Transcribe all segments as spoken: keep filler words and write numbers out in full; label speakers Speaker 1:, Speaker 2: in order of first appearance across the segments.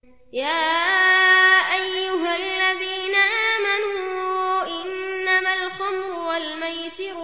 Speaker 1: يا أيها الذين آمنوا إنما الخمر والميسر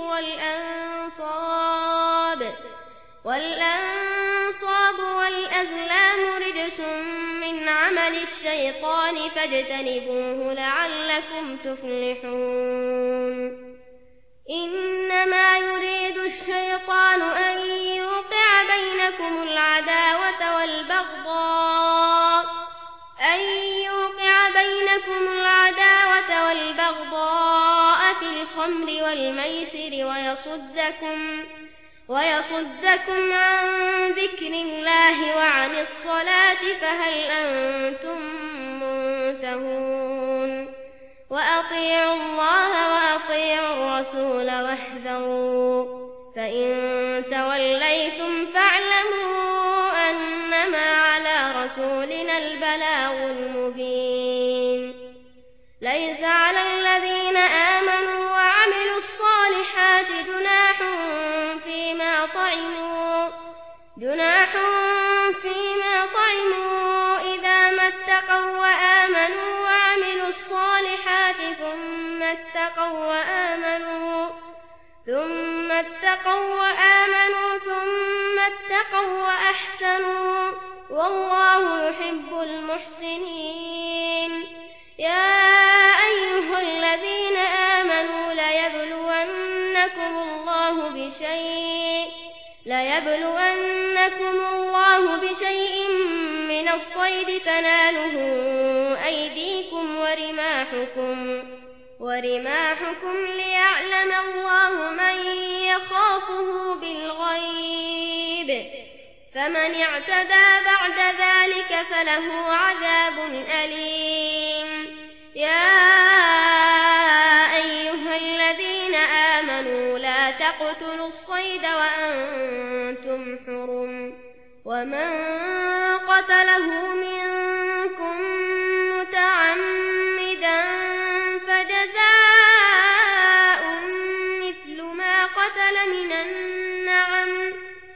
Speaker 1: والأنصاب والأنصاب والأزلام رجس من عمل الشيطان فاجتنبوه لعلكم تفلحون إنما يريد الشيطان أن يوقع بينكم العداوة والبغضاء أن يوقع بينكم العداوة والبغضاء في الخمر والميسر ويصدكم ويصدكم عن ذكر الله وعن الصلاة فهل أنتم منتهون وأطيعوا الله وأطيعوا الرسول واحذروا فإن توليتم فاعلموا أنما على رسولنا البلاغ المبين ليس على الذين آمنوا وعملوا الصالحات جناح فيما طعموا جناح فيما طعموا إذا ما اتقوا وآمنوا وعملوا الصالحات ثم اتقوا وآمنوا ثم اتقوا وآمنوا ثم اتقوا وأحسنوا والله يحب المحسنين يا أيها الذين آمنوا ليبلونكم الله بشيء ليبلونكم الله بشيء من الصيد تناله أيديكم ورماحكم ورماحكم ليعلم الله من يخافه بالغيب فمن اعتدى بعد ذلك فله عذاب أليم يا أيها الذين آمنوا لا تقتلوا الصيد وأنتم حرم ومن قتله منكم متعمدا فجزاء مثل ما قتل من النعم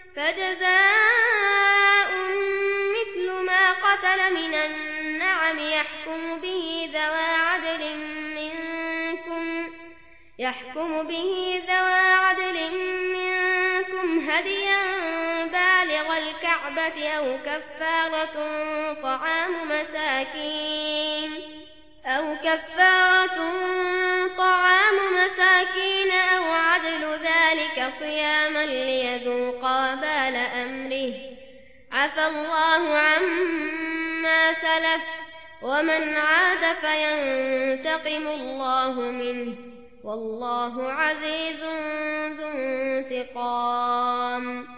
Speaker 1: فجزاء مثل ما قتل من النعم يحكم به ذوى عدل منكم يحكم به ذوى عدل منكم هديا بالغ الكعبة أو كفارة طعام مساكين أو كفارة طعام مساكين أو عدل ذلك صياما ليذوقا بال أمره عفى الله عما سلف ومن عاد فينتقم الله منه والله عزيز ذو انتقام